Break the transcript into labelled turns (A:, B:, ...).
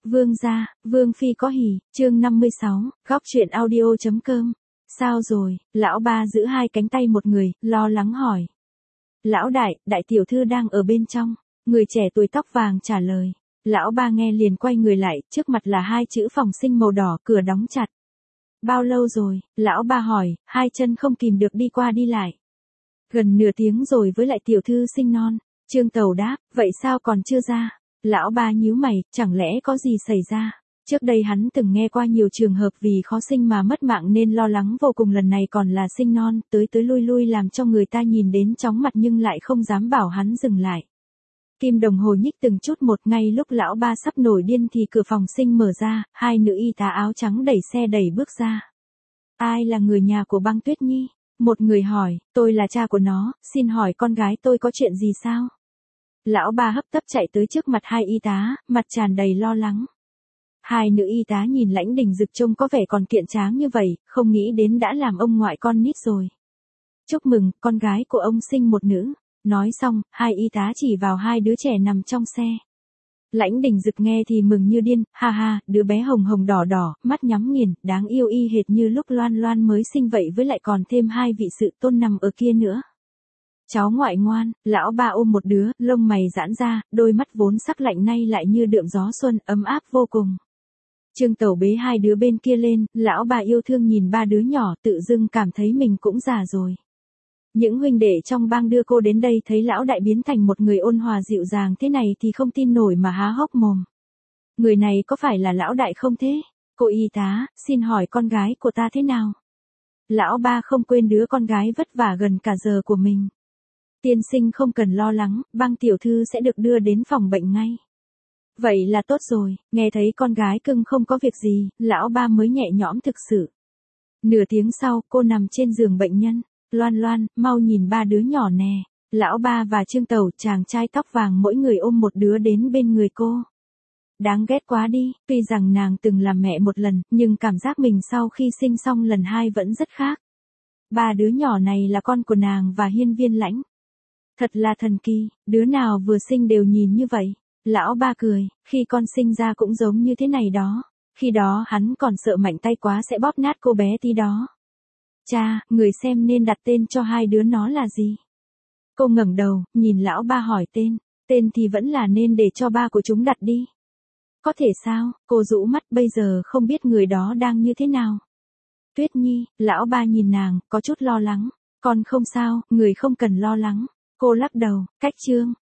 A: Vương gia, Vương phi có hỉ, chương 56, góc chuyện audio.com. Sao rồi, lão ba giữ hai cánh tay một người, lo lắng hỏi. Lão đại, đại tiểu thư đang ở bên trong, người trẻ tuổi tóc vàng trả lời. Lão ba nghe liền quay người lại, trước mặt là hai chữ phòng sinh màu đỏ, cửa đóng chặt. Bao lâu rồi, lão ba hỏi, hai chân không kìm được đi qua đi lại. Gần nửa tiếng rồi với lại tiểu thư sinh non. Trương Tàu đáp, vậy sao còn chưa ra? Lão ba nhíu mày, chẳng lẽ có gì xảy ra? Trước đây hắn từng nghe qua nhiều trường hợp vì khó sinh mà mất mạng nên lo lắng vô cùng, lần này còn là sinh non, tới lui lui làm cho người ta nhìn đến chóng mặt nhưng lại không dám bảo hắn dừng lại. Kim đồng hồ nhích từng chút một, ngay lúc lão ba sắp nổi điên thì cửa phòng sinh mở ra, hai nữ y tá áo trắng đẩy xe đẩy bước ra. Ai là người nhà của Băng Tuyết Nhi? Một người hỏi, tôi là cha của nó, xin hỏi con gái tôi có chuyện gì sao? Lão ba hấp tấp chạy tới trước mặt hai y tá, mặt tràn đầy lo lắng. Hai nữ y tá nhìn Lãnh Đình Dực trông có vẻ còn kiện tráng như vậy, không nghĩ đến đã làm ông ngoại con nít rồi. Chúc mừng, con gái của ông sinh một nữ. Nói xong, hai y tá chỉ vào hai đứa trẻ nằm trong xe. Lãnh Đình Dực nghe thì mừng như điên, ha ha, đứa bé hồng hồng đỏ đỏ, mắt nhắm nghiền, đáng yêu y hệt như lúc Loan Loan mới sinh vậy, với lại còn thêm hai vị sự tôn nằm ở kia nữa. Cháu ngoại ngoan, lão ba ôm một đứa, lông mày giãn ra, đôi mắt vốn sắc lạnh nay lại như đượm gió xuân, ấm áp vô cùng. Trương Tẩu bế hai đứa bên kia lên, lão bà yêu thương nhìn ba đứa nhỏ, tự dưng cảm thấy mình cũng già rồi. Những huynh đệ trong bang đưa cô đến đây thấy lão đại biến thành một người ôn hòa dịu dàng thế này thì không tin nổi mà há hốc mồm. Người này có phải là lão đại không thế? Cô y tá, xin hỏi con gái của ta thế nào? Lão ba không quên đứa con gái vất vả gần cả giờ của mình. Tiên sinh không cần lo lắng, Băng tiểu thư sẽ được đưa đến phòng bệnh ngay. Vậy là tốt rồi, nghe thấy con gái cưng không có việc gì, lão ba mới nhẹ nhõm thực sự. Nửa tiếng sau, cô nằm trên giường bệnh nhân. Loan Loan, mau nhìn ba đứa nhỏ nè. Lão ba và Trương Tẩu, chàng trai tóc vàng mỗi người ôm một đứa đến bên người cô. Đáng ghét quá đi, tuy rằng nàng từng làm mẹ một lần, nhưng cảm giác mình sau khi sinh xong lần hai vẫn rất khác. Ba đứa nhỏ này là con của nàng và Hiên Viên Lãnh. Thật là thần kỳ, đứa nào vừa sinh đều nhìn như vậy. Lão ba cười, khi con sinh ra cũng giống như thế này đó. Khi đó hắn còn sợ mạnh tay quá sẽ bóp nát cô bé tí đó. Cha, người xem nên đặt tên cho hai đứa nó là gì? Cô ngẩng đầu, nhìn lão ba hỏi tên. Tên thì vẫn là nên để cho ba của chúng đặt đi. Có thể sao? Cô rũ mắt, bây giờ không biết người đó đang như thế nào. Tuyết Nhi, lão ba nhìn nàng, có chút lo lắng. Con không sao, người không cần lo lắng. Cô lắc đầu, cách chương.